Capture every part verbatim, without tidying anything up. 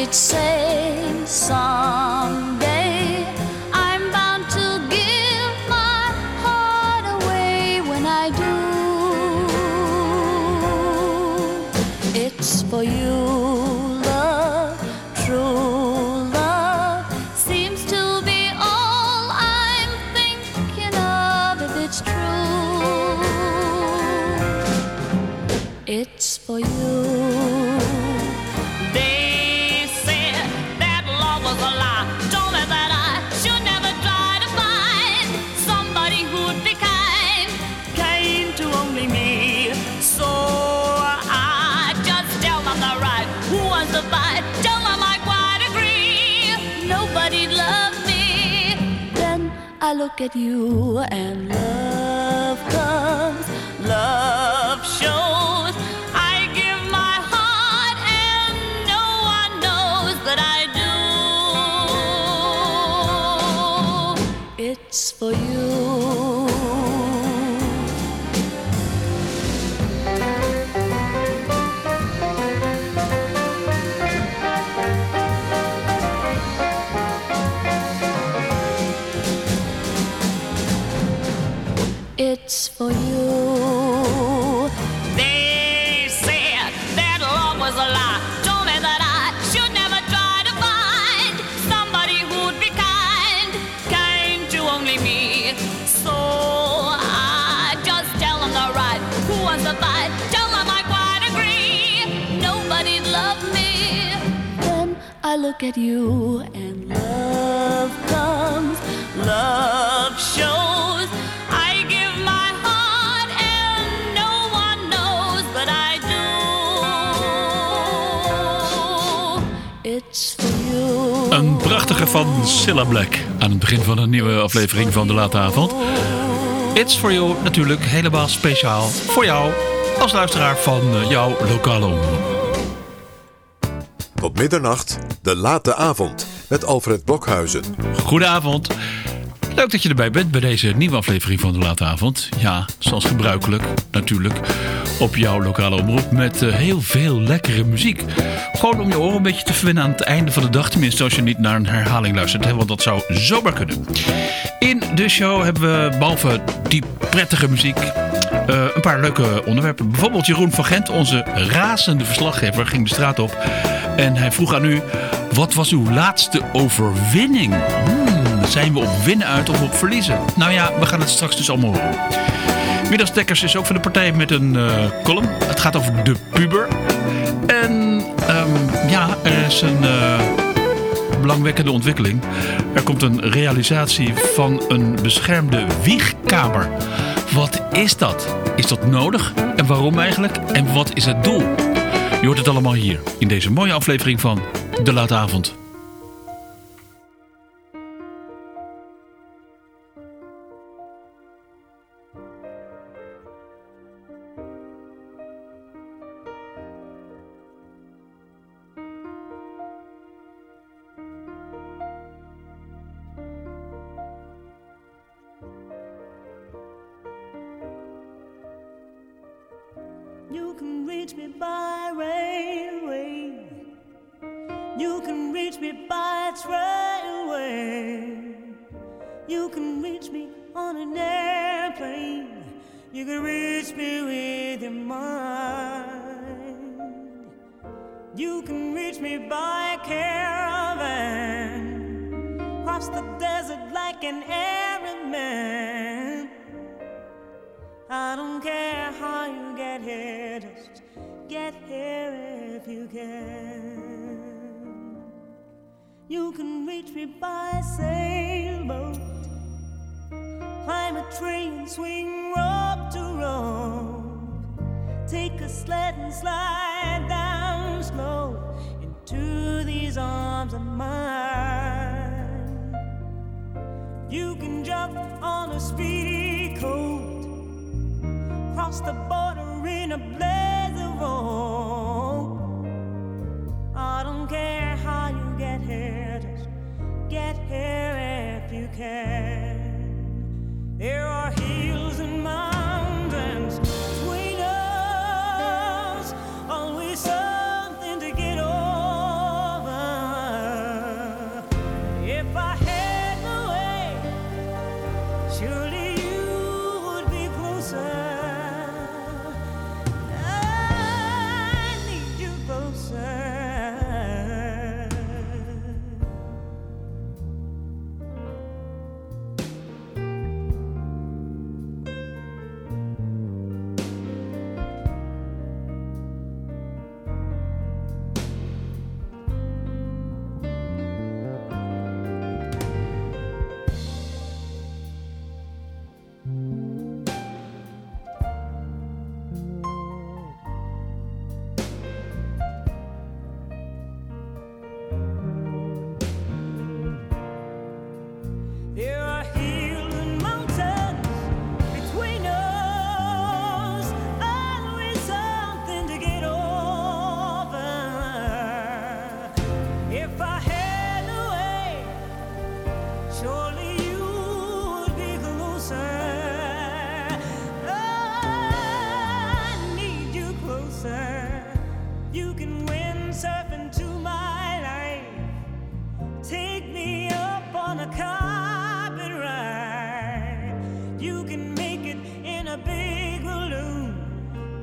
she'd say someday I'm bound to give my heart away. When I do, it's for you, love, true love seems to be all I'm thinking of. If it's true, it's for you. They said that love was a lie. Told me that I should never try to find somebody who'd be kind, kind to only me. So I just tell them the right. Who wants to fight? Tell them I quite agree. Nobody loved me. Then I look at you and love comes, Love shows. I give my heart and no one knows that I do. it's for you. It's for you. They said that love was a lie. Told me that I should never try to find somebody who'd be kind, kind to only me. So I just tell them the right. Who wants to fight? Tell them I quite agree. Nobody loved me. Then I look at you and love comes, Love shows. I give my heart and no one knows that I do. it's for you. Een prachtige van Cilla Black aan het begin van een nieuwe aflevering van De Late Avond. It's for you natuurlijk helemaal speciaal voor jou als luisteraar van jouw lokale omroep. Tot middernacht, De Late Avond met Alfred Blokhuizen. Goedenavond. Leuk dat je erbij bent bij deze nieuwe aflevering van De Late Avond. Ja, zoals gebruikelijk natuurlijk op jouw lokale omroep met uh, heel veel lekkere muziek. Gewoon om je oren een beetje te verwennen aan het einde van de dag. Tenminste als je niet naar een herhaling luistert, hè, want dat zou zomaar kunnen. In de show hebben we behalve die prettige muziek uh, een paar leuke onderwerpen. Bijvoorbeeld Jeroen van Gent, onze razende verslaggever, ging de straat op. En hij vroeg aan u, wat was uw laatste overwinning? Hmm. Zijn we op winnen uit of op verliezen? Nou ja, we gaan het straks dus allemaal horen. Middagstekkers is ook van de partij met een uh, column. Het gaat over de puber. En um, ja, er is een uh, belangwekkende ontwikkeling. Er komt een realisatie van een beschermde wiegkamer. Wat is dat? Is dat nodig? En waarom eigenlijk? En wat is het doel? Je hoort het allemaal hier in deze mooie aflevering van De Late Avond. You can reach me by railway. You can reach me by trailway. You can reach me on an airplane. You can reach me with your mind. You can reach me by caravan. Cross the desert like an Arab man. I don't care how you get here, just get here if you can. You can reach me by sailboat, climb a train, swing rope to rope, take a sled and slide down slow into these arms of mine. You can jump on a speedy coat, cross the border in a blaze of hope. I don't care how you get here, just get here if you can. There are hills and mountains between us, always something to get over.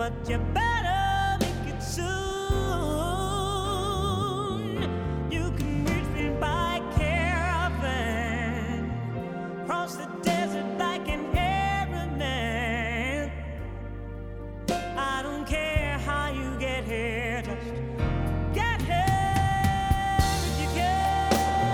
but you better make it soon. You can reach me by caravan, cross the desert like an Arab man. I don't care how you get here, just get here if you can.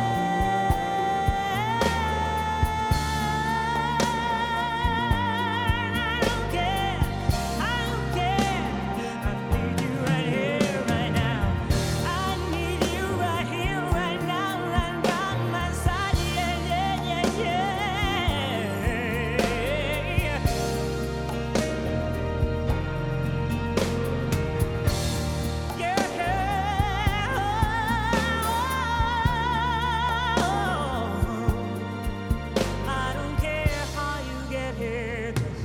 I don't care, I don't care. I need you right here, right now. I need you right here, right now, right by my side. Yeah, yeah, yeah, yeah. I don't care how you get here, just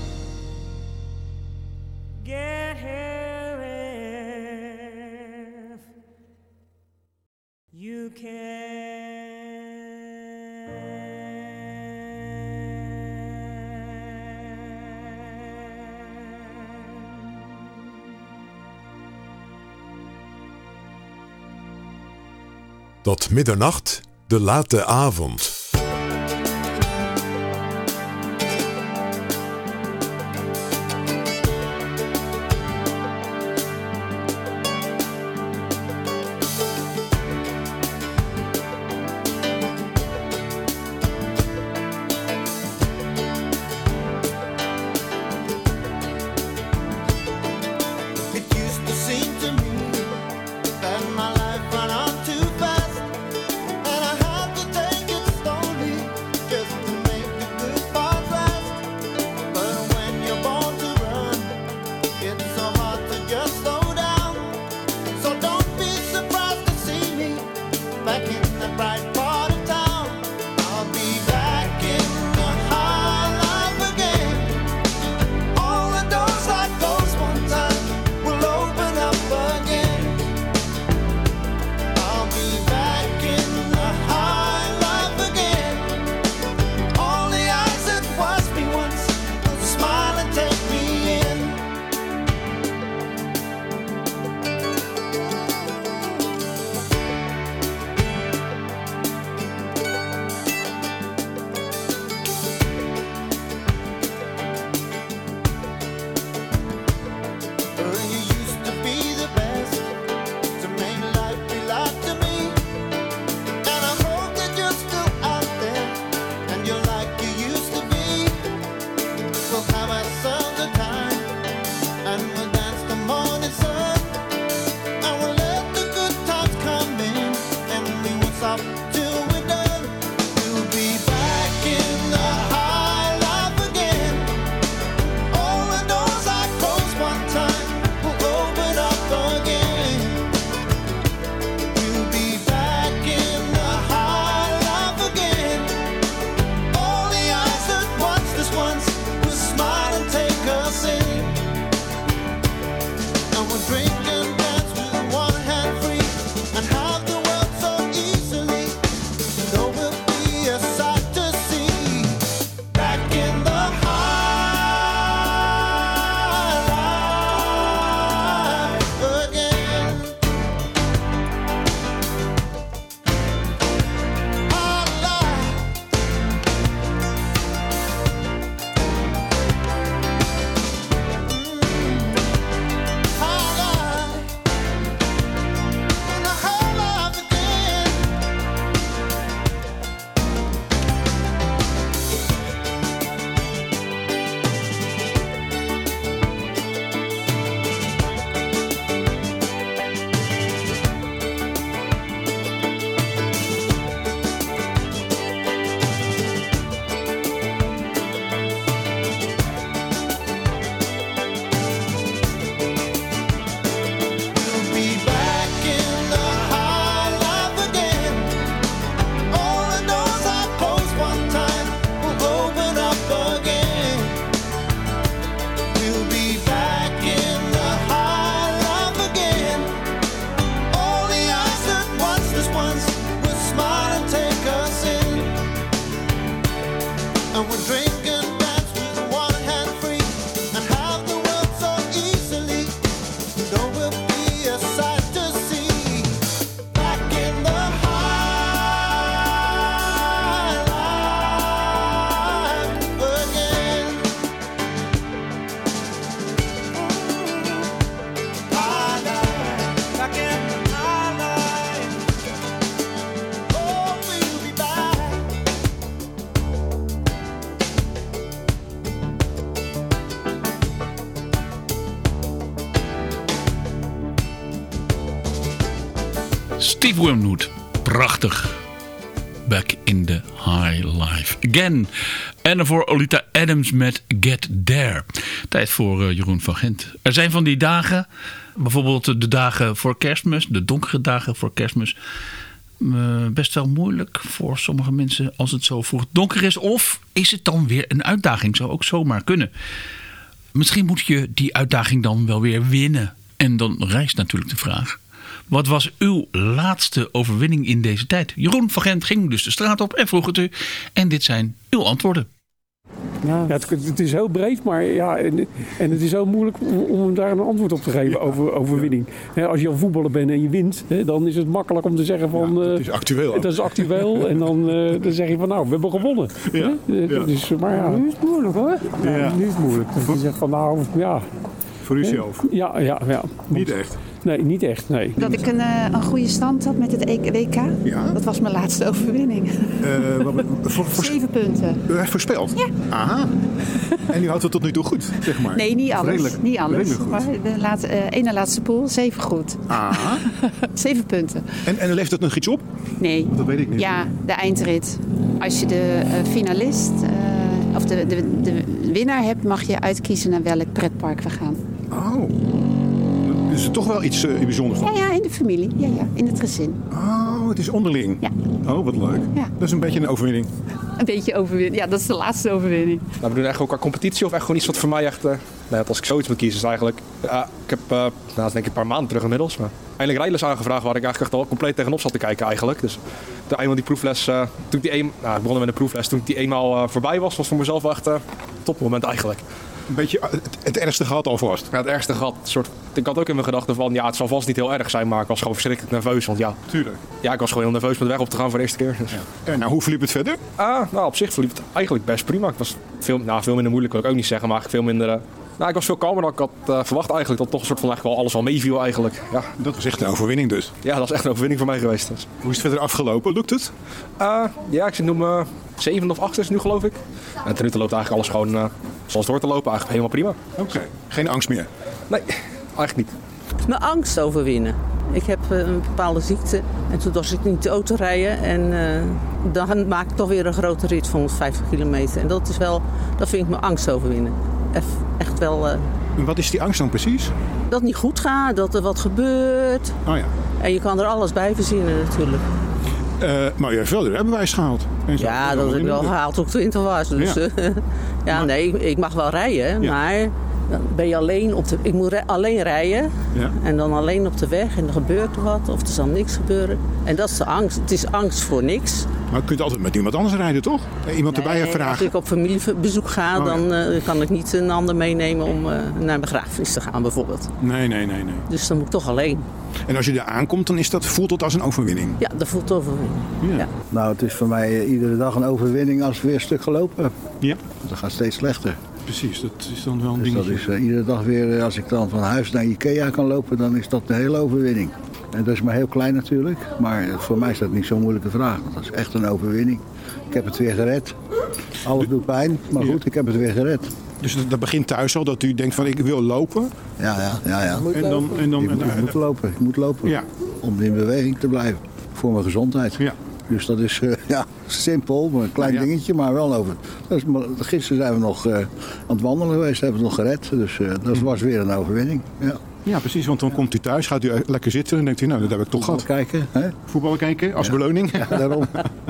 get here if you can. Tot middernacht, de late avond. It used to seem to me that my life ran on too fast, and I had to take it slowly just to make the good parts last. But when you're born to run, it's so hard to just slow down. So don't be surprised to see me back in the bright part of town. I'll be back in the high life again. All the doors I closed one time will open up again. I'll be back in the high life again. All the eyes that watched me once will smile and take me in. Girl, you used to be the best to make life be like to me, and I hope that you're still out there and you're like you used to be. We'll have ourselves a time and we'll dance the morning sun, and we'll let the good times come in, and we won't stop till we're done. We'll be back in the high life again. All the doors I closed one time will Steve Winwood. Prachtig. Back in the High Life Again. En daarvoor Olita Adams met Get There. Tijd voor uh, Jeroen van Gent. Er zijn van die dagen, bijvoorbeeld de dagen voor Kerstmis, de donkere dagen voor Kerstmis, uh, best wel moeilijk voor sommige mensen als het zo vroeg donker is. Of is het dan weer een uitdaging? Zou ook zomaar kunnen. Misschien moet je die uitdaging dan wel weer winnen. En dan rijst natuurlijk de vraag: wat was uw laatste overwinning in deze tijd? Jeroen van Gent ging dus de straat op en vroeg het u. En dit zijn uw antwoorden. Ja, het, het is heel breed, maar ja, en, en het is heel moeilijk om, om daar een antwoord op te geven ja, over overwinning. Ja. Als je al voetballer bent en je wint, hè, dan is het makkelijk om te zeggen van... Ja, het is actueel. Uh, dat is actueel en dan, uh, dan zeg je van nou, we hebben gewonnen. Ja. Ja. Dus, maar ja, nu is het moeilijk hoor. Ja, ja. Nu is het moeilijk. Dus je zegt van nou, ja... Voor uzelf? Ja, ja, ja. Niet echt? Nee, niet echt, nee. Dat ik een, uh, een goede stand had met het W K. Ja. Dat was mijn laatste overwinning. Uh, wat, voor, voor, Zeven punten. U heeft voorspeld? Ja. Aha. En u houdt het tot nu toe goed, zeg maar? Nee, niet alles. Redelijk, niet alles. redelijk goed. Maar de laatste, uh, ene laatste pool, zeven goed. Aha. Zeven punten. En, en levert dat nog iets op? Nee. Dat weet ik niet. Ja, de eindrit. Als je de uh, finalist, uh, of de, de, de winnaar hebt, mag je uitkiezen naar welk pretpark we gaan. Oh. Is er toch wel iets uh, bijzonders van? Ja, ja, in de familie. Ja, ja, in het gezin. Oh, het is onderling. Ja. Oh, wat leuk. Ja. Dat is een beetje een overwinning. Een beetje overwinning. Ja, dat is de laatste overwinning. Nou, we doen echt ook qua competitie of echt gewoon iets wat voor mij echt... Uh, nou, als ik zoiets moet kiezen is eigenlijk... Uh, ik heb, uh, nou, dat is denk ik een paar maanden terug inmiddels. Maar eindelijk rijles aangevraagd waar ik eigenlijk echt al compleet tegenop zat te kijken eigenlijk. Dus de eenmaal die proefles... Uh, toen ik die een, nou, ik begon met een proefles. Toen ik die eenmaal uh, voorbij was, was voor mezelf wel echt een uh, topmoment eigenlijk. Een beetje het, het ergste gehad alvast. Ja, het ergste gehad. Soort, ik had ook in mijn gedachten van, ja, het zal vast niet heel erg zijn, maar ik was gewoon verschrikkelijk nerveus. Want ja, tuurlijk. Ja, ik was gewoon heel nerveus met de weg op te gaan voor de eerste keer. Dus. Ja. En nou, hoe verliep het verder? Ah, nou, op zich verliep het eigenlijk best prima. Ik was veel, nou, veel minder moeilijk, wil ik ook niet zeggen, maar veel minder... Uh, nou, ik was veel kalmer dan ik had uh, verwacht eigenlijk. Dat toch een soort van echt wel alles wel meeviel eigenlijk. Ja. Dat was echt een overwinning dus. Ja, dat is echt een overwinning voor mij geweest. Dus. Hoe is het verder afgelopen? Lukt het? Uh, ja, ik zit nu mijn zevende of achtste is nu geloof ik. En ten nu toe loopt eigenlijk alles gewoon uh, zoals door te lopen. Eigenlijk helemaal prima. Oké, okay. Geen angst meer? Nee, eigenlijk niet. Mijn angst overwinnen. Ik heb uh, een bepaalde ziekte en toen was ik niet de auto rijden. En uh, dan maak ik toch weer een grote rit van honderdvijftig kilometer. En dat is wel, dat vind ik mijn angst overwinnen. Echt wel... Uh, en wat is die angst dan precies? Dat het niet goed gaat, dat er wat gebeurt. Oh ja. En je kan er alles bij verzinnen natuurlijk. Uh, maar je hebt wel de rijbewijs gehaald. En zo. Ja, dat heb ik wel gehaald toen ik twintig was. Dus ja, uh, ja maar, nee, ik mag wel rijden, ja. Maar dan ben je alleen op de... Ik moet re- alleen rijden ja. En dan alleen op de weg en er gebeurt er wat of er zal niks gebeuren. En dat is de angst. Het is angst voor niks. Maar je kunt altijd met iemand anders rijden, toch? Iemand nee, erbij vragen. Als ik op familiebezoek ga, oh, dan ja. uh, kan ik niet een ander meenemen om uh, naar een begrafenis te gaan bijvoorbeeld. Nee, nee, nee, nee. Dus dan moet ik toch alleen. En als je daar aankomt, dan is dat, voelt dat als een overwinning? Ja, dat voelt als overwinning. Ja. Ja. Nou, het is voor mij uh, iedere dag een overwinning als ik weer een stuk gelopen heb. Ja. Dat gaat steeds slechter. Precies, dat is dan wel een dus dingetje. Dat is uh, iedere dag weer, uh, als ik dan van huis naar Ikea kan lopen, dan is dat een hele overwinning. En dat is maar heel klein natuurlijk, maar voor mij is dat niet zo'n moeilijke vraag. Dat is echt een overwinning. Ik heb het weer gered. Alles doet pijn, maar goed, ik heb het weer gered. Dus dat begint thuis al, dat u denkt van ik wil lopen? Ja, ja, ja. ja. En dan, en dan, ik, moet, ik moet lopen, ik moet lopen. Ja. Om in beweging te blijven, voor mijn gezondheid. Ja. Dus dat is uh, ja, simpel, maar een klein ja, ja. dingetje, maar wel over. Dat is, gisteren zijn we nog uh, aan het wandelen geweest, hebben we het nog gered. Dus uh, dat was weer een overwinning. Ja. Ja, precies, want dan komt u thuis, gaat u lekker zitten en denkt u, nou, dat heb ik toch gehad. Kijken, hè? Voetballen kijken, als ja. beleuning. Ja, daarom.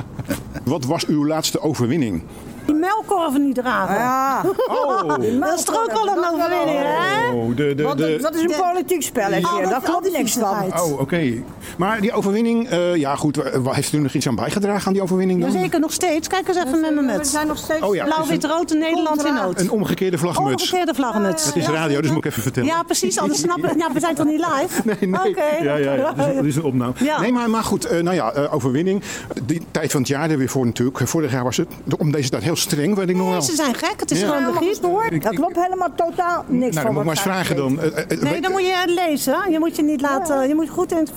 Wat was uw laatste overwinning? Die melkkorven niet dragen. Ja. Oh. Dat is toch ook wel een overwinning, hè? Oh, de, de, Want de, dat is een politiek spelletje, oh, daar klopt niks van. Oh, oké. Okay. Maar die overwinning, uh, ja goed, heeft u nog iets aan bijgedragen aan die overwinning dan? Jazeker, nog steeds. Kijk eens even met mijn muts. We zijn nog steeds oh, ja. blauw-wit-rood in Nederland in nood. Een omgekeerde vlaggenmuts. Omgekeerde vlaggenmuts. Het is radio, dus moet ik even vertellen. Ja, precies, anders snappen we. Ja, we zijn toch niet live? Nee, nee. Okay. Ja, ja, ja. Dat is, dat is een opname. Ja. Nee, maar, maar goed, uh, nou ja, uh, overwinning. Die tijd van het jaar er weer voor natuurlijk. Vorig jaar was het om deze tijd heel streng, weet ik nog wel. Ze zijn gek, het is ja. gewoon de griep. Dat klopt helemaal totaal niks nou, van. Nou, moet maar eens vragen dan. Uh, uh, nee, dan moet je lezen. Je moet je niet laten, je moet goed informeren. Je ja.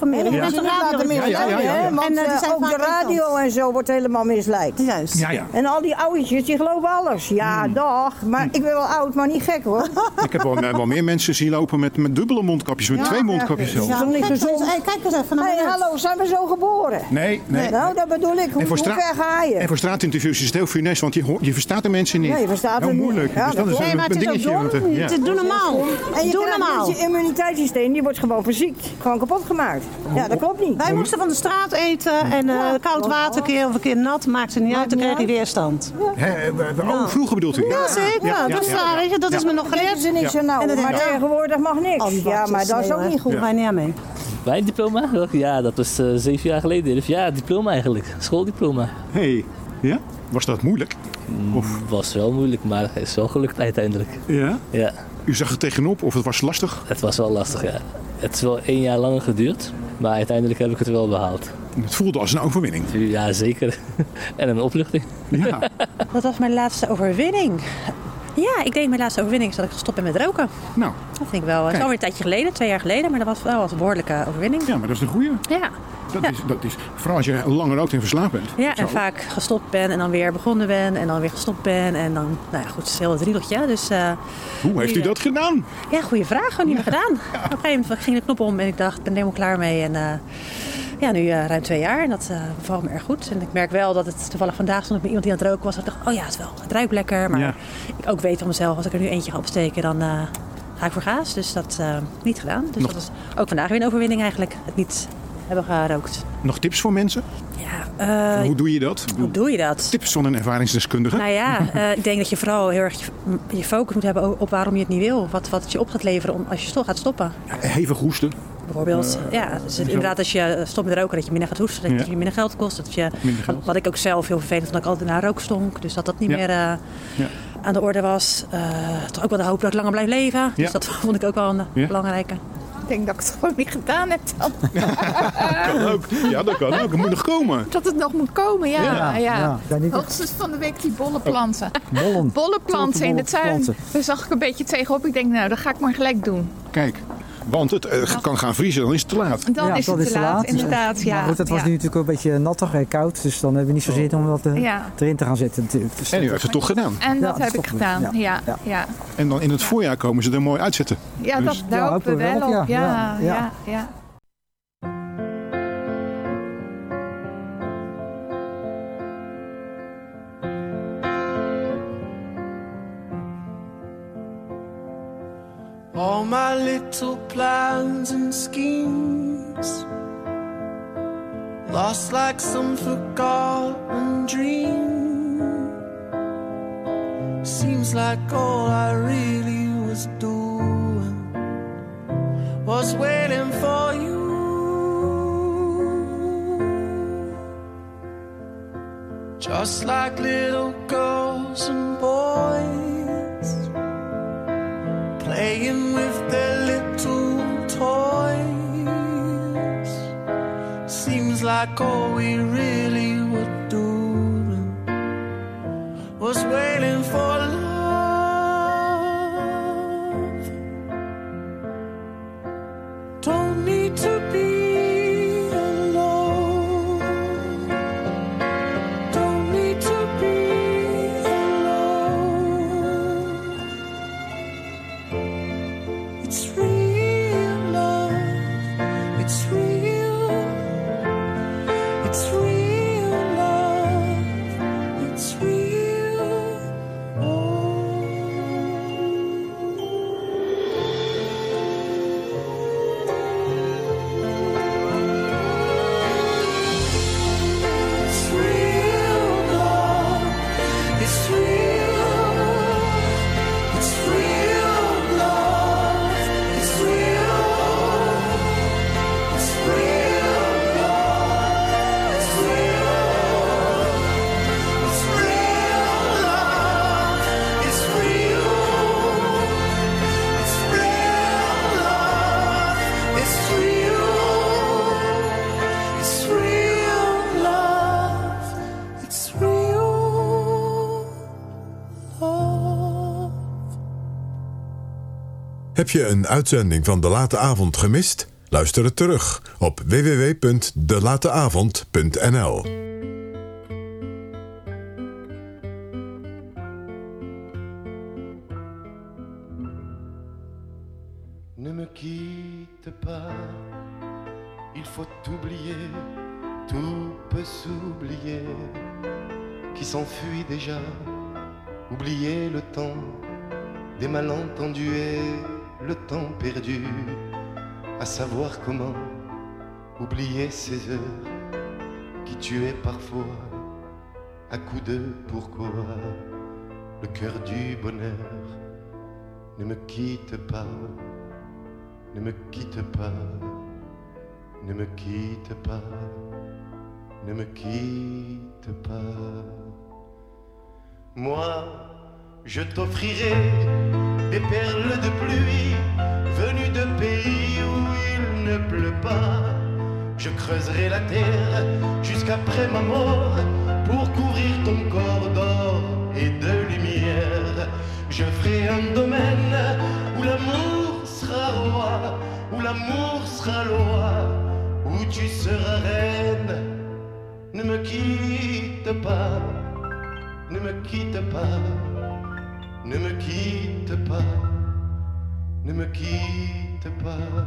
is de radio. laten misleiden, Ja, ja, ja, ja. hè? Want En, eh, die eh, zijn ook de vaak radio en zo wordt helemaal misleid. Juist. Ja, ja. En al die oudjes, die geloven alles. Ja, dag. Maar ik ben wel oud, maar niet gek hoor. Ik heb wel, wel meer mensen zien lopen met, met dubbele mondkapjes, met Ja, twee mondkapjes ja, zelfs. is toch niet Kijk eens, gezond? hey, kijk eens even naar Hé, mij. hey, hallo, zijn we zo geboren? Nee, nee. Nou, dat bedoel ik. Hoe, En voor, hoe stra- ver ga je? en voor straatinterviews is het heel funest, want je, hoort- je verstaat de mensen niet. Ja, je verstaat heel het niet. moeilijk. Ja, dus dat dat is klopt. een, Nee, maar een het is dingetje. ook want, dom. eh, ja. Het- Doe normaal. En je Doe krijgt normaal. dus je immuniteitssysteem, die wordt gewoon verziekt. Gewoon kapot gemaakt. Ja, dat klopt niet. Wij moesten van de straat eten en eh, koud water, een keer of een keer nat, maakt het niet uit, dan kreeg je weerstand. Hè, eh, oh, vroeger bedoelt u? Ja, zeker. Ja, ja, dus ja, daar, ja. weet je, dat is Ja. me nog Dat geleerd. is er niet zo En nauw, dat maar denk ik, tegenwoordig mag niks. Oh, Ja, maar dat is ook niet goed. Doe wij niet aan mee. Mijn diploma? Welke? Ja, dat was uh, zeven jaar geleden. Dus ja, diploma eigenlijk. Schooldiploma. Hey, ja? Was dat moeilijk? Of? Was wel moeilijk, maar het is wel gelukt uiteindelijk. Ja? Ja. U zag er tegenop of het was lastig? Het was wel lastig, ja. Het is wel één jaar langer geduurd, maar uiteindelijk heb ik het wel behaald. Het voelde als een overwinning. Ja, zeker. En een opluchting. Ja. Wat was mijn laatste overwinning? Ja, ik denk mijn laatste overwinning is dat ik gestopt ben met roken. Nou. Dat vind ik wel. Het is alweer een tijdje geleden, twee jaar geleden, maar dat was wel een behoorlijke overwinning. Ja, maar dat is een goeie. Ja. Dat, Ja. is, dat is, vooral als je langer rookt en verslaafd bent. Ja, en Zo. vaak gestopt ben en dan weer begonnen ben en dan weer gestopt ben. En dan, nou ja, goed, het is heel het riedeltje. Dus, uh, Hoe heeft u dat gedaan? Ja, goede vraag. Gewoon niet meer gedaan. Ja. Op een gegeven moment ging de knop om en ik dacht, ik ben er helemaal klaar mee. En uh, ja, nu uh, ruim twee jaar en dat uh, bevalt me erg goed. En ik merk wel dat het toevallig vandaag stond met iemand die aan het roken was. Dat ik dacht, oh ja, het, is wel, het ruikt lekker. Maar Ja. ik ook weet van mezelf, als ik er nu eentje ga opsteken, dan uh, ga ik voor gaas. Dus dat uh, niet gedaan. Dus Nog- dat is ook vandaag weer een overwinning eigenlijk. Het niet hebben gerookt. Nog tips voor mensen? Ja, uh, Hoe doe je dat? hoe doe je dat? Tips van een ervaringsdeskundige? Nou ja, uh, ik denk dat je vooral heel erg je, je focus moet hebben op waarom je het niet wil. Wat, wat het je op gaat leveren om, als je sto- gaat stoppen. Hevig hoesten. Bijvoorbeeld, Uh, ja, dus zo. inderdaad als je stopt met roken, dat je minder gaat hoesten, dat Ja. het je minder geld kost. Dat je, Minder geld. Wat, wat ik ook zelf heel vervelend vond, dat ik altijd naar rook stonk. Dus dat dat niet Ja. meer uh, Ja. aan de orde was. Uh, toch ook wel de hoop dat ik langer blijf leven. Dus Ja. dat vond ik ook wel een Ja. belangrijke. Ik denk dat ik het gewoon niet gedaan heb dan. Kan ook. Ja, dat kan ook. Het moet nog komen. Dat het nog moet komen, ja. Ja, ja, ja. Ja, niet- Hoogstens van de week die bollenplanten. Bollen. Bollenplanten in de tuin. Bollenplanten. Daar zag ik een beetje tegenop. Ik denk, nou, dat ga ik maar gelijk doen. Kijk, want het eh, kan gaan vriezen, dan is het te laat. Dan is het te laat, inderdaad. Ja. Maar goed, het was ja. nu natuurlijk ook een beetje nattig en koud. Dus dan hebben we niet zo zin om dat eh, Ja. erin te gaan zetten natuurlijk. Dus En u heeft het toch gedaan. En dat Ja, heb ik stoppen. gedaan, Ja. ja. ja. ja. En dan in het voorjaar komen ze er mooi uitzetten. Ja, Dus- dat, daar hopen we wel op. Ja, ja, ja. ja. All my little plans and schemes lost like some forgotten dream. Seems like all I really was doing was waiting for you. Just like little girls and boys playing with their little toys. Seems like all we really were doing was waiting for love. Don't need to be alone. Don't need to be alone. It's real love. It's real. It's real love. It's real. It's real love. It's real. It's real love. It's real. It's real love. It's real. It's real love. It's real. It's real love. It's real. It's real love. It's real love. Heb je een uitzending van De Late Avond gemist? Luister het terug op w w w punt de late avond punt n l. Ne me quitte pas, il faut oublier, tout peut s'oublier, qui s'enfuit déjà, oublier le temps des malentendus et le temps perdu, à savoir comment oublier ces heures qui tuaient parfois à coups de pourquoi le cœur du bonheur. Ne me quitte pas, ne me quitte pas, ne me quitte pas, ne me quitte pas. Moi, je t'offrirai des perles de pluie venues de pays où il ne pleut pas. Je creuserai la terre jusqu'après ma mort pour couvrir ton corps d'or et de lumière. Je ferai un domaine où l'amour sera roi, où l'amour sera loi, où tu seras reine. Ne me quitte pas, ne me quitte pas, ne me quitte pas, ne me quitte pas.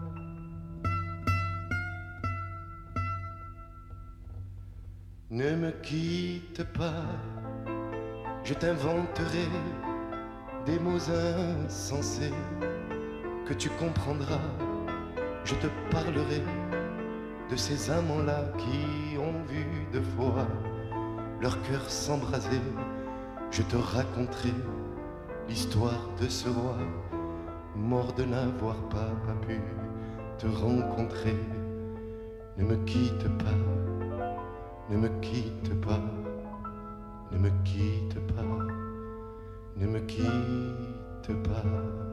Ne me quitte pas, je t'inventerai des mots insensés que tu comprendras. Je te parlerai de ces amants-là qui ont vu deux fois leur cœur s'embraser. Je te raconterai l'histoire de ce roi mort de n'avoir pas pu te rencontrer. Ne me quitte pas, ne me quitte pas, ne me quitte pas, ne me quitte pas.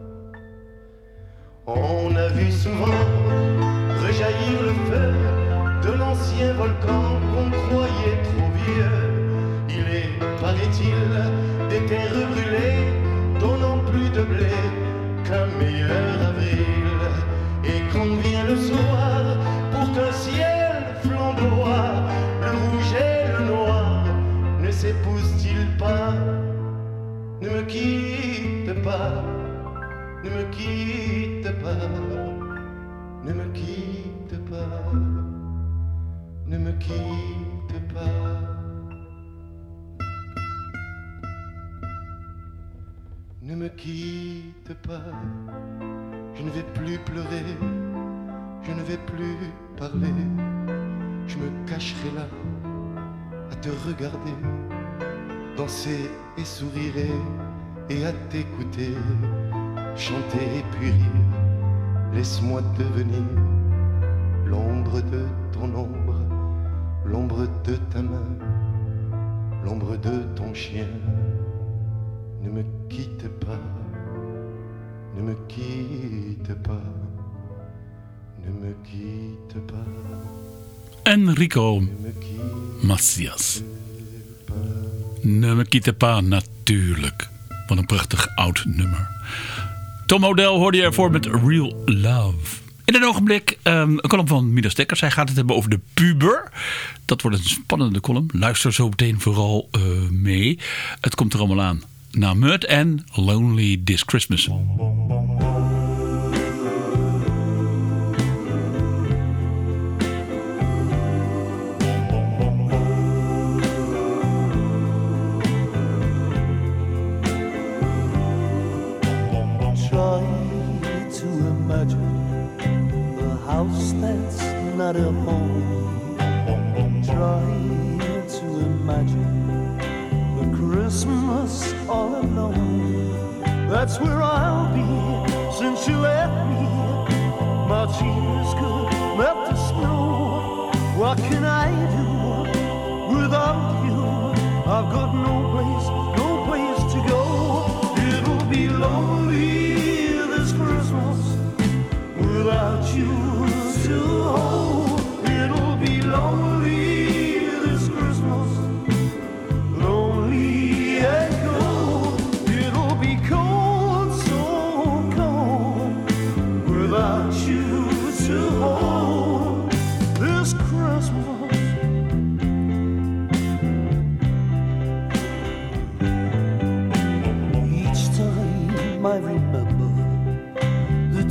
On a vu souvent rejaillir le feu de l'ancien volcan qu'on croyait trop vieux. Il est, paraît-il, des terres brûlées donnant plus de blé qu'un meilleur avril. Et quand vient le soir pour qu'un ciel flamboie, le rouge et le noir ne s'épousent-ils pas? Ne me quitte pas, ne me quitte pas, ne me quitte pas, ne me quitte pas. Ne me quitte pas, je ne vais plus pleurer, je ne vais plus parler, je me cacherai là à te regarder, danser et sourire et à t'écouter, chanter et puis rire. Laisse-moi devenir l'ombre de ton ombre, l'ombre de ta main, l'ombre de ton chien. Ne me quitte pas, ne me quitte pas, ne me quitte pas. Enrico Macias. Ne me quitte pas, natuurlijk. Wat een prachtig oud nummer. Tom Odell hoorde je ervoor met Real Love. In een ogenblik um, een column van Midas Dekkers. Hij gaat het hebben over de puber. Dat wordt een spannende column. Luister zo meteen vooral uh, mee. Het komt er allemaal aan. Na Mud en Lonely This Christmas. That's not a home. Try to imagine a Christmas all alone. That's where I'll be since you left me. My tears could melt the snow. What can I do without you? I've got no place, no place to go. It'll be lonely this Christmas without you. Oh, it'll be lonely this Christmas, lonely and cold. It'll be cold, so cold, without you to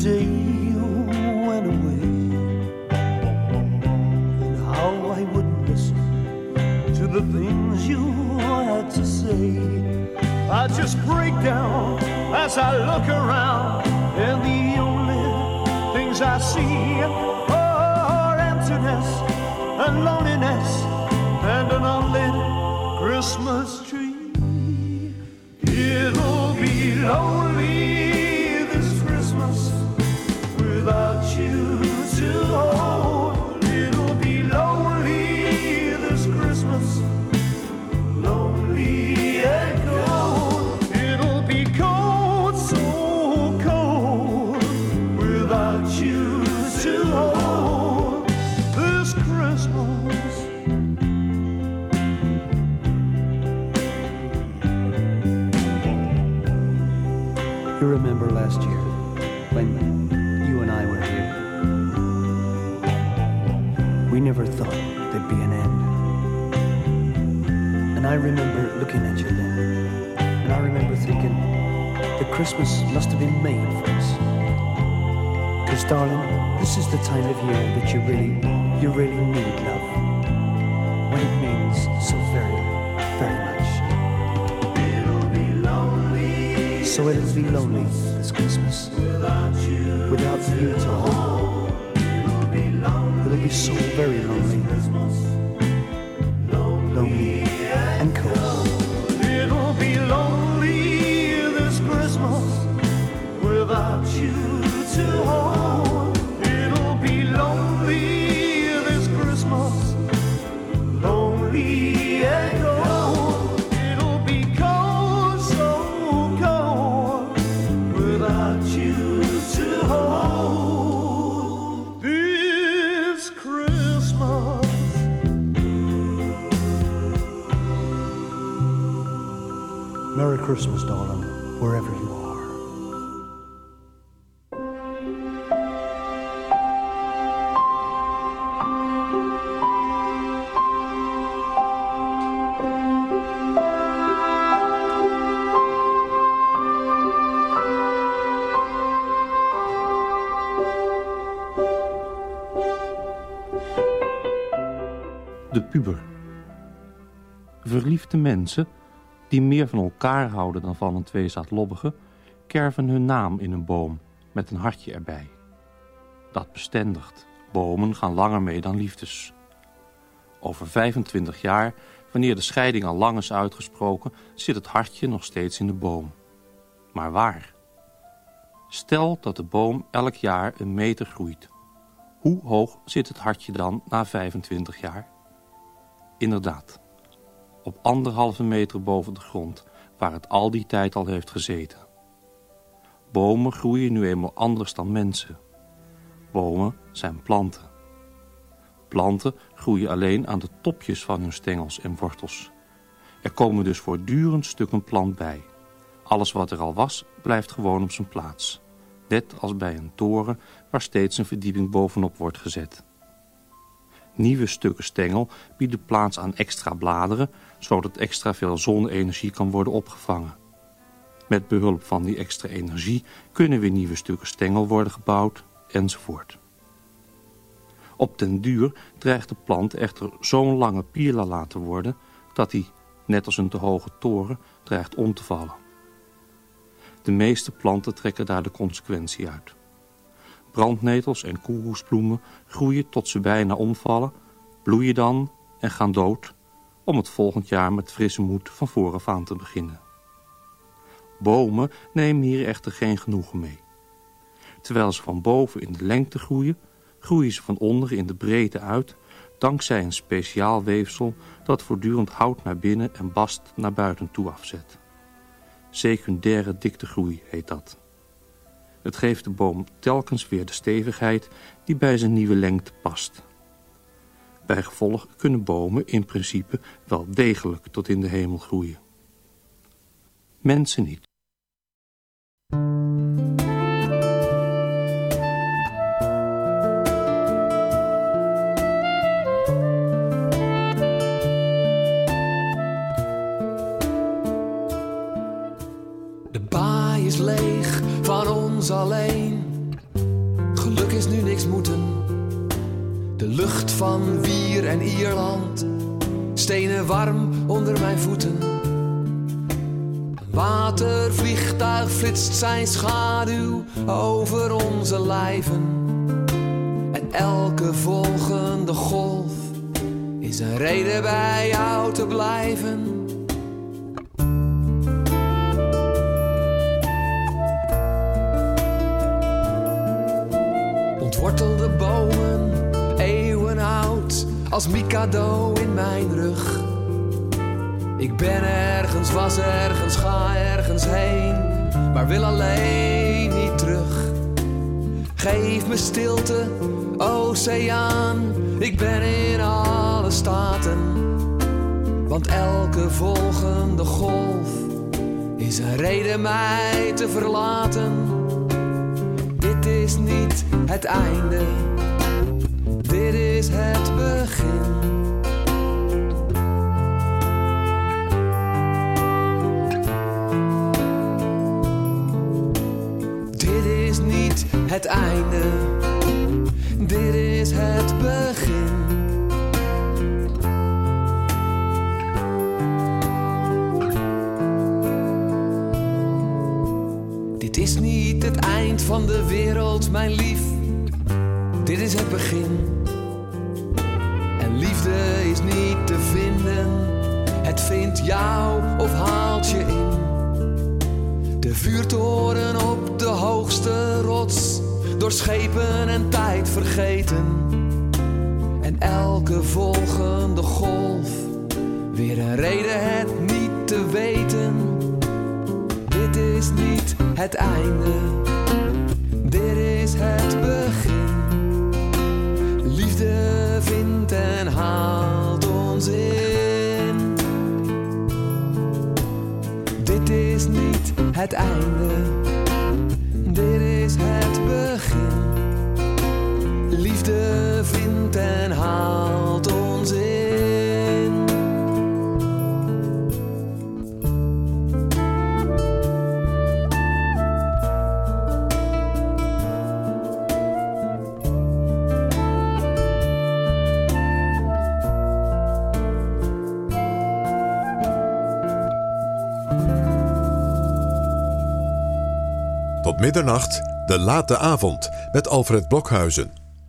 day you went away, and how I wouldn't listen to the things you had to say. I just break down as I look around, and the only things I see are emptiness and loneliness and an unlit Christmas tree. It'll be lonely this Christmas without you to hold. It'll be lonely this Christmas, lonely and cold. It'll be cold, so cold, without you to hold this Christmas. You remember last year when you and I were here? We never thought there'd be an end. And I remember looking at you then, and I remember thinking that Christmas must have been made for us. Because darling, this is the time of year that you really, you really need love. When it means so very, very much. So it'll be lonely this Christmas without you, without you to hold. It'll be so very lonely, lonely and cold. It'll be lonely this Christmas without you to hold. It'll be lonely this Christmas, lonely and cold. It'll be cold, so cold, without you to hold this Christmas. Merry Christmas, darling, wherever you are. De puber. Verliefde mensen, die meer van elkaar houden dan van een tweezaad lobbigen, kerven hun naam in een boom met een hartje erbij. Dat bestendigt. Bomen gaan langer mee dan liefdes. Over vijfentwintig jaar, wanneer de scheiding al lang is uitgesproken, zit het hartje nog steeds in de boom. Maar waar? Stel dat de boom elk jaar een meter groeit. Hoe hoog zit het hartje dan na vijfentwintig jaar? Inderdaad, op anderhalve meter boven de grond, waar het al die tijd al heeft gezeten. Bomen groeien nu eenmaal anders dan mensen. Bomen zijn planten. Planten groeien alleen aan de topjes van hun stengels en wortels. Er komen dus voortdurend stukken plant bij. Alles wat er al was, blijft gewoon op zijn plaats. Net als bij een toren waar steeds een verdieping bovenop wordt gezet. Nieuwe stukken stengel bieden plaats aan extra bladeren, zodat extra veel zonne-energie kan worden opgevangen. Met behulp van die extra energie kunnen weer nieuwe stukken stengel worden gebouwd, enzovoort. Op den duur dreigt de plant echter zo'n lange pierlala te worden, dat hij, net als een te hoge toren, dreigt om te vallen. De meeste planten trekken daar de consequentie uit. Brandnetels en koeroesbloemen groeien tot ze bijna omvallen, bloeien dan en gaan dood, om het volgend jaar met frisse moed van vooraf aan te beginnen. Bomen nemen hier echter geen genoegen mee. Terwijl ze van boven in de lengte groeien, groeien ze van onder in de breedte uit, dankzij een speciaal weefsel dat voortdurend hout naar binnen en bast naar buiten toe afzet. Secundaire diktegroei heet dat. Het geeft de boom telkens weer de stevigheid die bij zijn nieuwe lengte past. Bijgevolg kunnen bomen in principe wel degelijk tot in de hemel groeien. Mensen niet. De baai is leeg van ons alleen. geluk is nu niks moeten. De lucht van Wier en Ierland, stenen warm onder mijn voeten. Een watervliegtuig flitst zijn schaduw over onze lijven. En elke volgende golf is een reden bij jou te blijven. Ontwortelde bomen, eeuwen oud, als Mikado in mijn rug. Ik ben ergens, was ergens, ga ergens heen, maar wil alleen niet terug. Geef me stilte, oceaan, ik ben in alle staten. Want elke volgende golf is een reden mij te verlaten. Dit is niet het einde, dit is het begin. Dit is niet het einde, dit is het begin. Dit is niet het eind van de wereld, mijn lief. Dit is het begin. En liefde is niet te vinden. Het vindt jou of haalt je in. De vuurtoren op de hoogste rots, door schepen en tijd vergeten. En elke volgende golf, weer een reden het niet te weten. Dit is niet het einde, dit is het begin. Liefde vindt en haalt ons in. Dit is niet het einde, dit is het begin. Liefde vindt en haalt ons in. Tot middernacht, de late avond met Alfred Blokhuizen.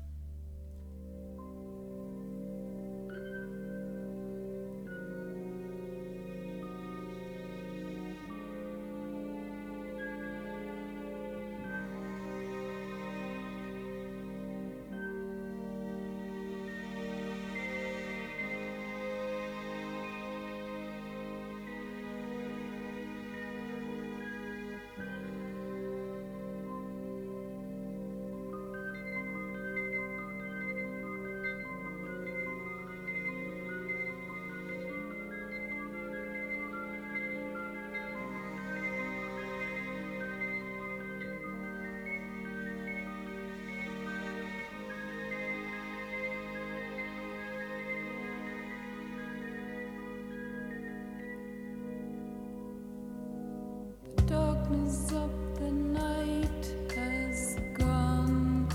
Darkness of the night has gone.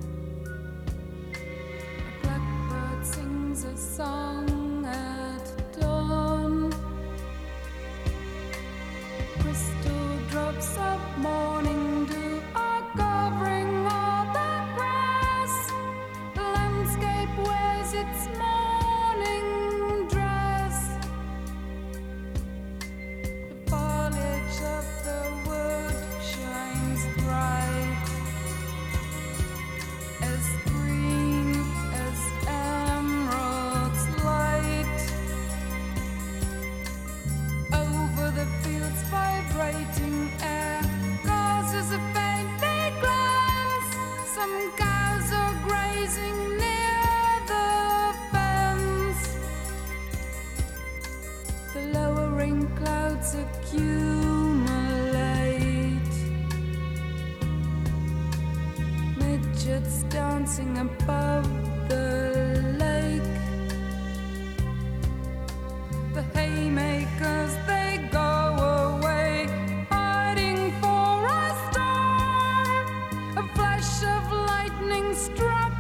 A blackbird sings a song at dawn. Crystal drops of morning dew are covering all the grass. The landscape wears its morning dress. The foliage of the wood shines bright, as green as emerald's light. Over the fields vibrating air causes a faint big glance. Some cows are grazing near the fence. The lowering clouds accumulate, midgets dancing above the lake. The haymakers, they go away, hiding for a storm. A flash of light lightning struck.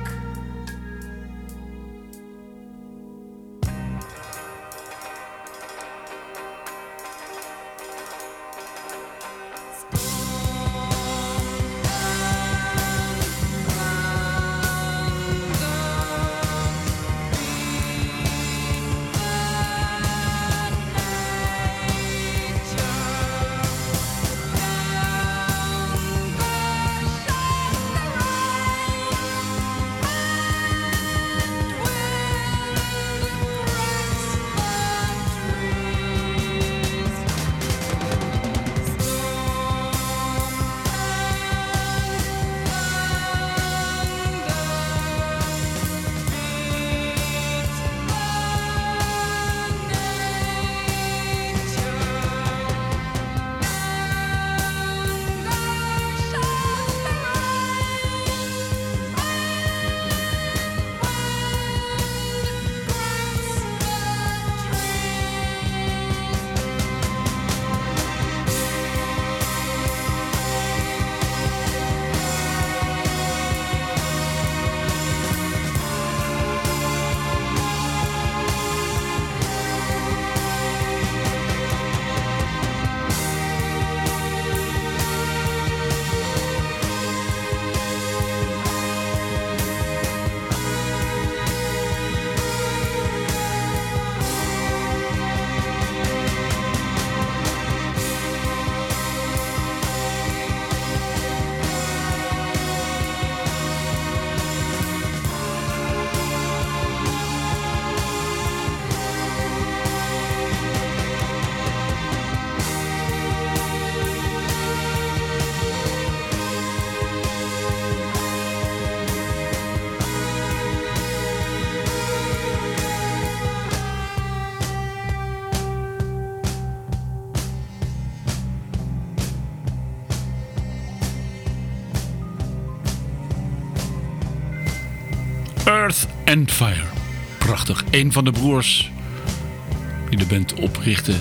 Earth and Fire. Prachtig. Een van de broers die de band oprichtte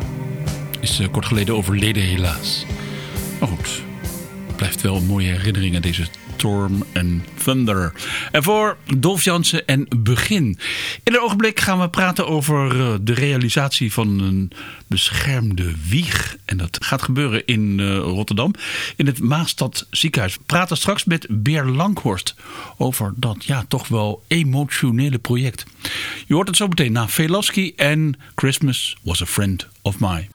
is uh, kort geleden overleden helaas. Maar goed, blijft wel een mooie herinnering aan deze Storm and Thunder. En voor Dolf Jansen en Begin. In een ogenblik gaan we praten over uh, de realisatie van een beschermde wieg. En dat gaat gebeuren in uh, Rotterdam. In het Maastad ziekenhuis. We praten straks met Beer Langhorst over dat ja toch wel emotionele project. Je hoort het zo meteen na Velosky en Christmas Was a Friend of Mine.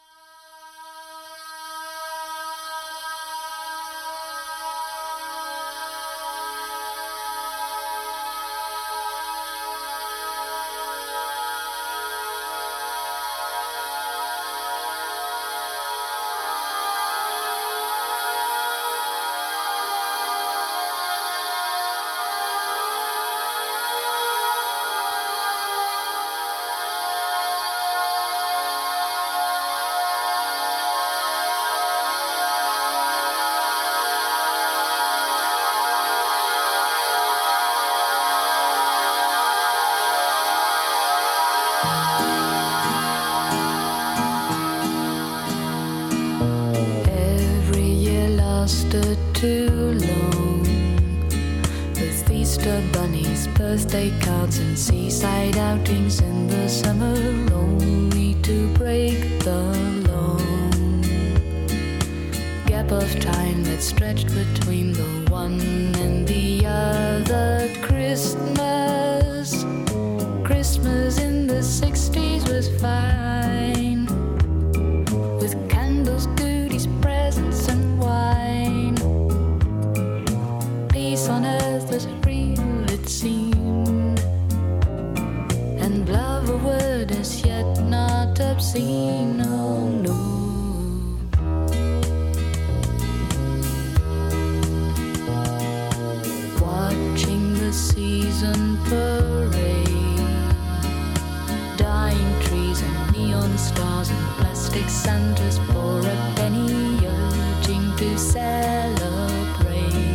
Too long with Easter bunnies, birthday cards and seaside outings in the summer, only to break the long gap of time that stretched between the one and the other Christmas. Christmas in the sixties was fine, with candles, goodies, presents and wine. Peace on earth was real, it seemed, and love a word as yet not obscene, oh no. Watching the season parade, dying trees and neon stars and plastic Santas for a penny, urging to celebrate.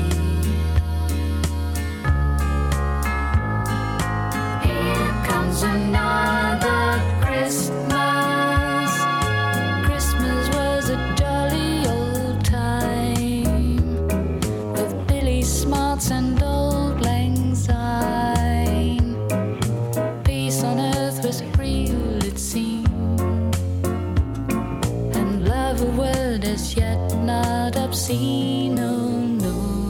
Here comes another Christmas. Christmas was a jolly old time, with Billy Smart hearts and old lang syne. Peace on earth was real, it seemed, and love a word as yet not obscene. Oh no.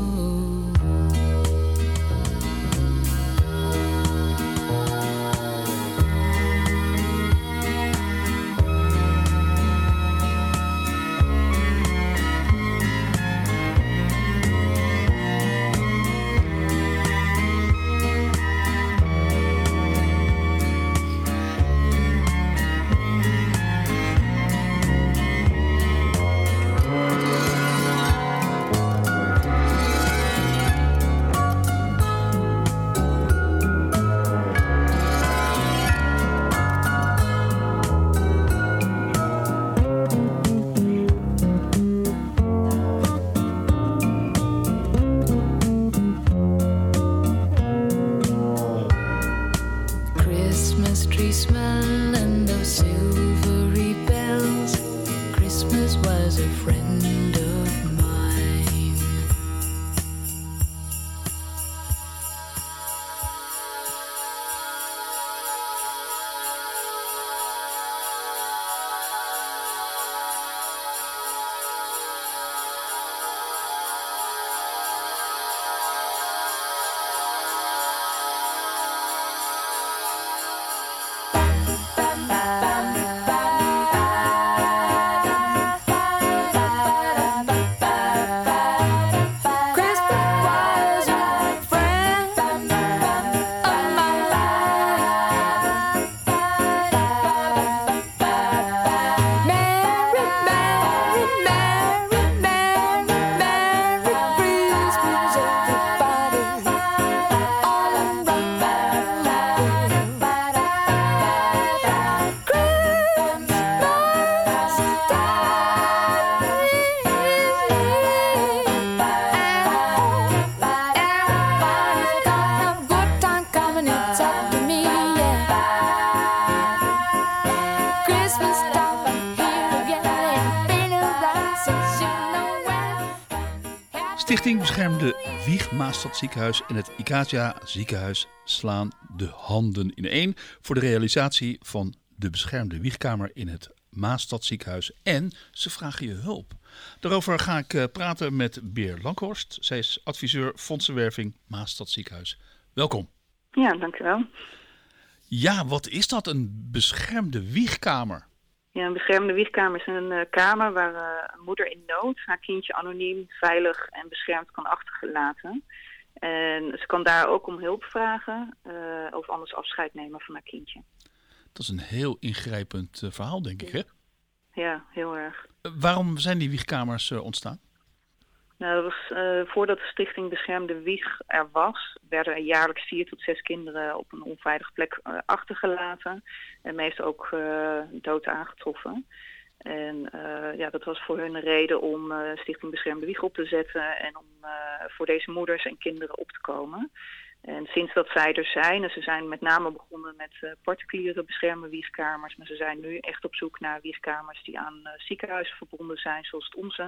Christmas tree smell and those silvery bells. Christmas was a friend of mine. Stichting Beschermde Wieg Maastad Ziekenhuis en het Icacia Ziekenhuis slaan de handen ineen voor de realisatie van de beschermde wiegkamer in het Maastad Ziekenhuis. En ze vragen je hulp. Daarover ga ik uh, praten met Beer Lankhorst. Zij is adviseur fondsenwerving Maastad Ziekenhuis. Welkom. Ja, dankjewel. Ja, wat is dat, een beschermde wiegkamer? Ja, een beschermde wiegkamer is een uh, kamer waar uh, een moeder in nood haar kindje anoniem, veilig en beschermd kan achterlaten. En ze kan daar ook om hulp vragen uh, of anders afscheid nemen van haar kindje. Dat is een heel ingrijpend uh, verhaal, denk ik, hè? Ja, heel erg. Uh, waarom zijn die wiegkamers uh, ontstaan? Nou, dat was, uh, voordat de Stichting Beschermde Wieg er was, werden er jaarlijks vier tot zes kinderen op een onveilige plek uh, achtergelaten. En meestal ook uh, dood aangetroffen. En uh, ja, dat was voor hun een reden om uh, Stichting Beschermde Wieg op te zetten en om uh, voor deze moeders en kinderen op te komen. En sinds dat zij er zijn, en ze zijn met name begonnen met uh, particuliere beschermde wiegkamers, maar ze zijn nu echt op zoek naar wiegkamers die aan uh, ziekenhuizen verbonden zijn, zoals het onze.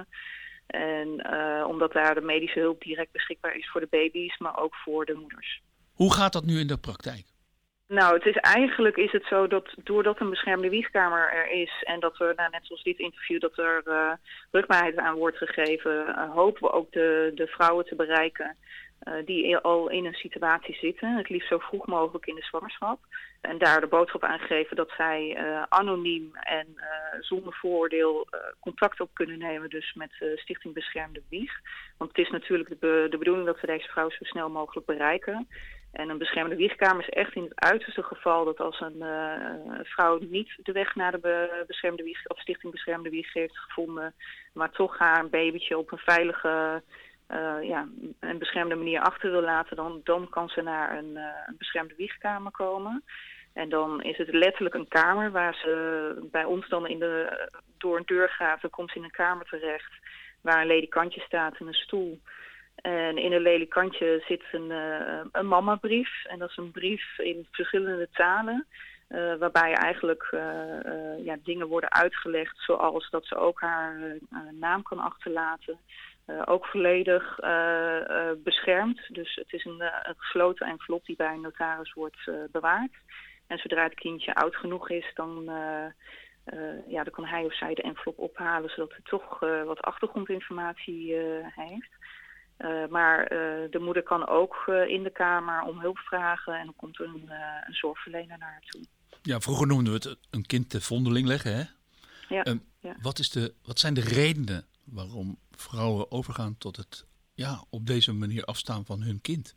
En uh, omdat daar de medische hulp direct beschikbaar is voor de baby's, maar ook voor de moeders. Hoe gaat dat nu in de praktijk? Nou, het is eigenlijk is het zo dat doordat een beschermde wiegkamer er is en dat er, nou, net zoals dit interview, dat er uh, rugbaarheid aan wordt gegeven, uh, hopen we ook de, de vrouwen te bereiken uh, die al in een situatie zitten, het liefst zo vroeg mogelijk in de zwangerschap. En daar de boodschap aan geven dat zij uh, anoniem en uh, zonder vooroordeel uh, contact op kunnen nemen dus met uh, Stichting Beschermde Wieg. Want het is natuurlijk de, be- de bedoeling dat we deze vrouw zo snel mogelijk bereiken. En een beschermde wiegkamer is echt in het uiterste geval dat als een uh, vrouw niet de weg naar de be- beschermde wieg of Stichting Beschermde Wieg heeft gevonden, maar toch haar babytje op een veilige, uh, ja, een beschermde manier achter wil laten, dan, dan kan ze naar een, uh, een beschermde wiegkamer komen. En dan is het letterlijk een kamer waar ze bij ons dan in de, door een deur gaat, dan komt ze in een kamer terecht waar een ledikantje staat en een stoel. En in een ledikantje zit een, uh, een mamabrief. En dat is een brief in verschillende talen. Uh, waarbij eigenlijk uh, uh, ja, dingen worden uitgelegd zoals dat ze ook haar uh, naam kan achterlaten. uh, ook volledig uh, uh, beschermd. Dus het is een, uh, een gesloten envelop die bij een notaris wordt uh, bewaard. En zodra het kindje oud genoeg is, dan, uh, uh, ja, dan kan hij of zij de envelop ophalen, zodat hij toch uh, wat achtergrondinformatie uh, heeft. Uh, maar uh, de moeder kan ook uh, in de kamer om hulp vragen en dan komt er een, uh, een zorgverlener naar haar toe. Ja, vroeger noemden we het een kind te vondeling leggen, hè? Ja, um, ja. Wat, is de, wat zijn de redenen waarom vrouwen overgaan tot het ja, op deze manier afstaan van hun kind?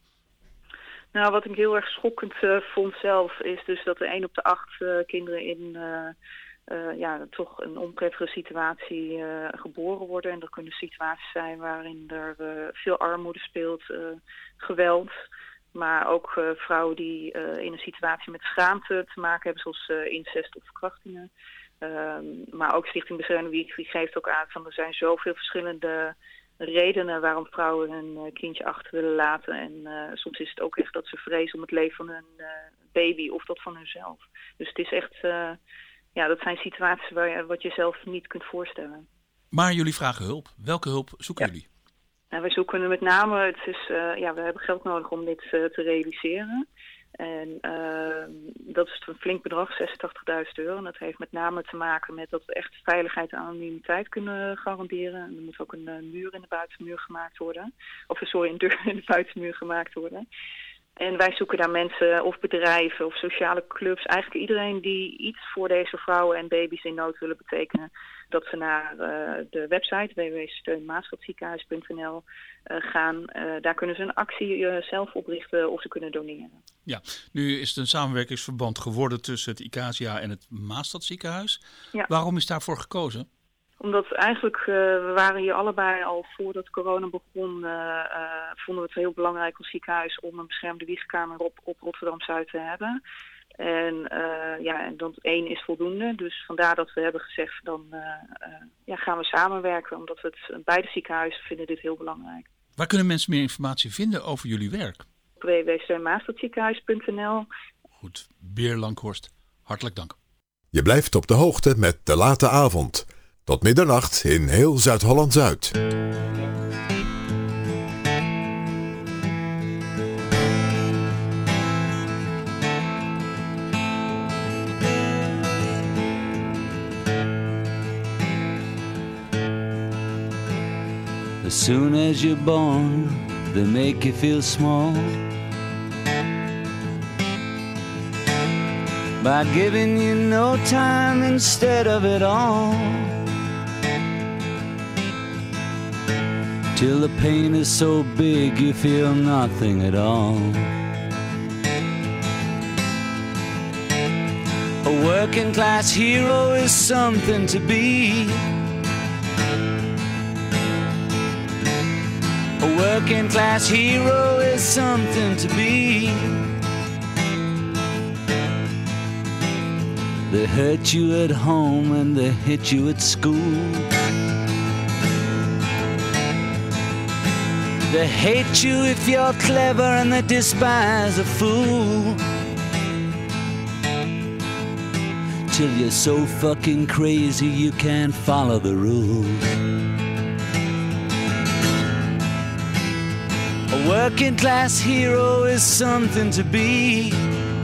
Nou, wat ik heel erg schokkend uh, vond zelf, is dus dat er één op de acht uh, kinderen in uh, uh, ja, toch een onprettige situatie uh, geboren worden. En dat kunnen situaties zijn waarin er uh, veel armoede speelt, uh, geweld. Maar ook uh, vrouwen die uh, in een situatie met schaamte te maken hebben, zoals uh, incest of verkrachtingen. Uh, maar ook Stichting Bescherming Wieg geeft ook aan van er zijn zoveel verschillende redenen waarom vrouwen hun uh, kindje achter willen laten. En uh, soms is het ook echt dat ze vrezen om het leven van hun uh, baby of dat van hunzelf. Dus het is echt, uh, ja, dat zijn situaties waar je, wat je zelf niet kunt voorstellen. Maar jullie vragen hulp. Welke hulp zoeken ja. jullie? Nou, wij zoeken met name, het is, uh, ja, we hebben geld nodig om dit uh, te realiseren. En uh, dat is een flink bedrag, zesentachtigduizend euro. En dat heeft met name te maken met dat we echt veiligheid en anonimiteit kunnen garanderen. En er moet ook een uh, muur in de buitenmuur gemaakt worden. Of sorry, een deur in de buitenmuur gemaakt worden. En wij zoeken daar mensen of bedrijven of sociale clubs. Eigenlijk iedereen die iets voor deze vrouwen en baby's in nood willen betekenen. Dat ze naar uh, de website w w w punt steun maasstadziekenhuis punt n l uh, gaan. Uh, daar kunnen ze een actie uh, zelf oprichten of ze kunnen doneren. Ja, nu is het een samenwerkingsverband geworden tussen het ICASIA en het Maasstadziekenhuis. Ja. Waarom is daarvoor gekozen? Omdat eigenlijk, uh, we waren hier allebei al voordat corona begon, uh, uh, vonden we het heel belangrijk als ziekenhuis om een beschermde wiegkamer op, op Rotterdam-Zuid te hebben. En uh, ja, en dat één is voldoende. Dus vandaar dat we hebben gezegd, dan uh, uh, ja, gaan we samenwerken. Omdat we het, beide ziekenhuizen vinden dit heel belangrijk. Waar kunnen mensen meer informatie vinden over jullie werk? w w w punt steun maasstadziekenhuis punt n l. Goed, Beer Lankhorst, hartelijk dank. Je blijft op de hoogte met De Late Avond. Tot middernacht in heel Zuid-Holland-Zuid. As soon as you're born, they make you feel small by giving you no time instead of it all, till the pain is so big you feel nothing at all. A working class hero is something to be. A working class hero is something to be. They hurt you at home and they hit you at school. They hate you if you're clever and they despise a fool. Till you're so fucking crazy you can't follow the rules. A working class hero is something to be.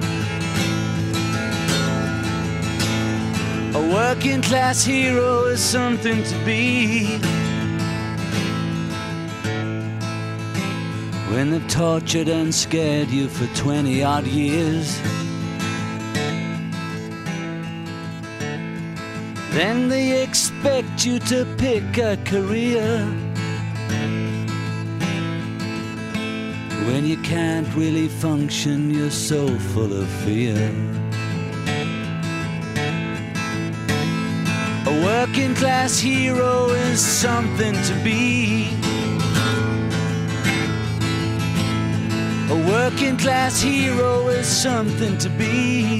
A working class hero is something to be. When they've tortured and scared you for twenty odd years, then they expect you to pick a career. When you can't really function, you're so full of fear. A working class hero is something to be. A working class hero is something to be.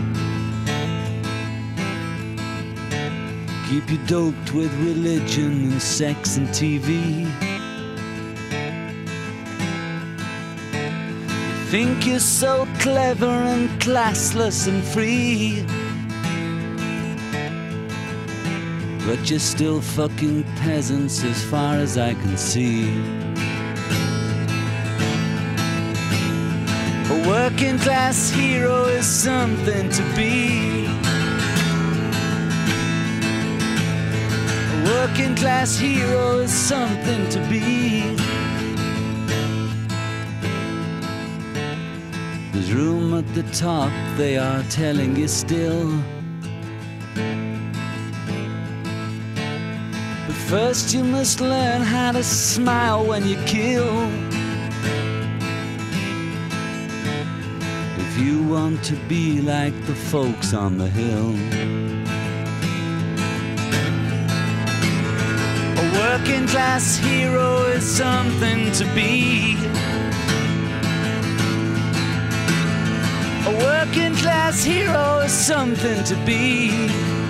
Keep you doped with religion and sex and T V. You think you're so clever and classless and free. but you're still fucking peasants as far as I can see. A working class hero is something to be. A working class hero is something to be. There's room at the top, they are telling you still. But first you must learn how to smile when you kill. If you want to be like the folks on the hill. A working class hero is something to be. A working class hero is something to be.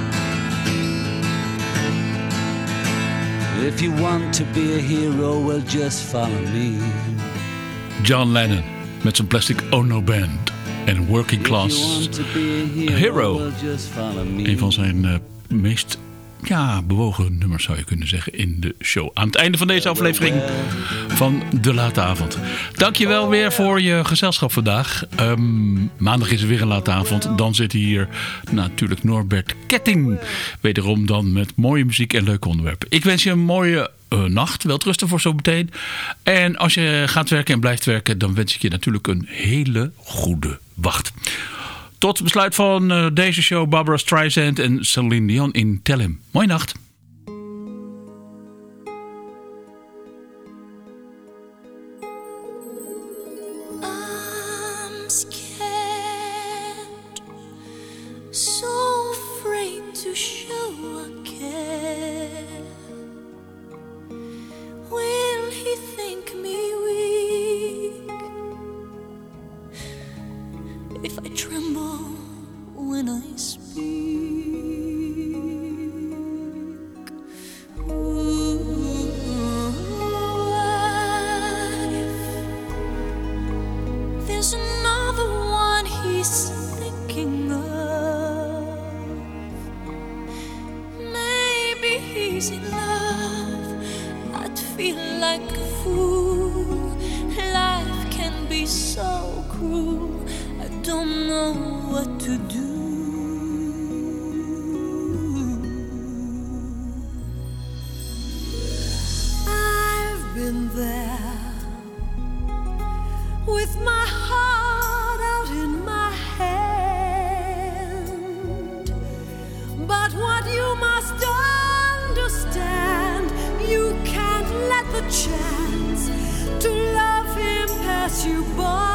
If you want to be a hero, well just follow me. John Lennon met zijn Plastic Ono Band en Working Class Hero. Een van zijn uh, meest ja, bewogen nummers zou je kunnen zeggen in de show. Aan het einde van deze aflevering van De Late Avond. Dankjewel weer voor je gezelschap vandaag. Um, maandag is er weer een Late Avond. Dan zit hier natuurlijk Norbert Ketting. Wederom dan met mooie muziek en leuke onderwerpen. Ik wens je een mooie uh, nacht. Welterusten voor zo meteen. En als je gaat werken en blijft werken, dan wens ik je natuurlijk een hele goede wacht. Tot besluit van uh, deze show Barbara Streisand en Celine Dion in Tell Him. Mooie nacht. I'm scared, so afraid to show a care. Will he think me weak if I tremble when I speak? Ooh, what if there's another one he's thinking of? Maybe he's in love. I'd feel like a fool. Life can be so cruel. I don't know what to do. I've been there with my heart out in my hand. But what you must understand, you can't let the chance to love him pass you by.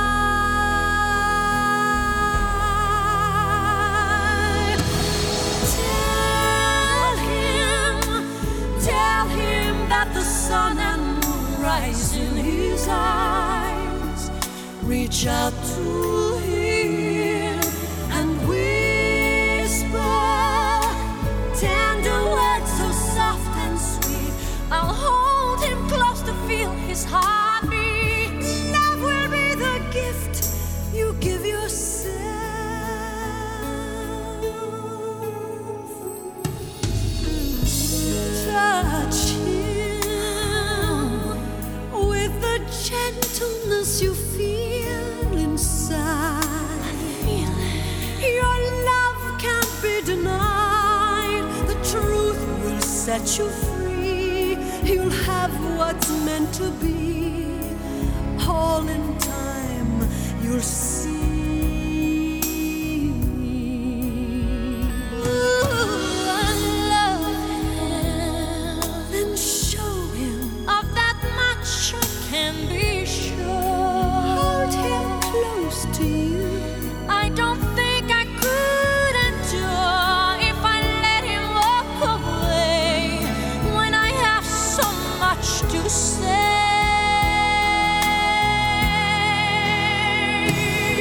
The sun and moon rise in his eyes. Reach out to him and whisper tender words so soft and sweet. I'll hold him close to feel his heartbeat. Love will be the gift you give yourself. Touch gentleness you feel inside. Feel your love can't be denied. The truth will set you free. You'll have what's meant to be. All in time you'll see. Ooh, I love him. Then show him of that much I can be. To you. I don't think I could endure if I let him walk away when I have so much to say.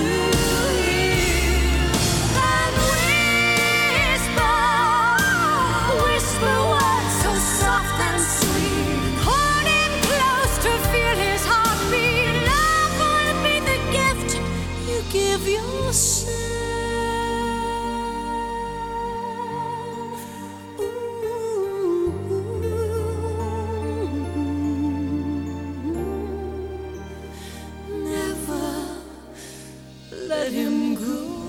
And whisper, whisper words so soft and sweet. Hold him close to feel his heartbeat. Love will be the gift you give yourself. Never let him go.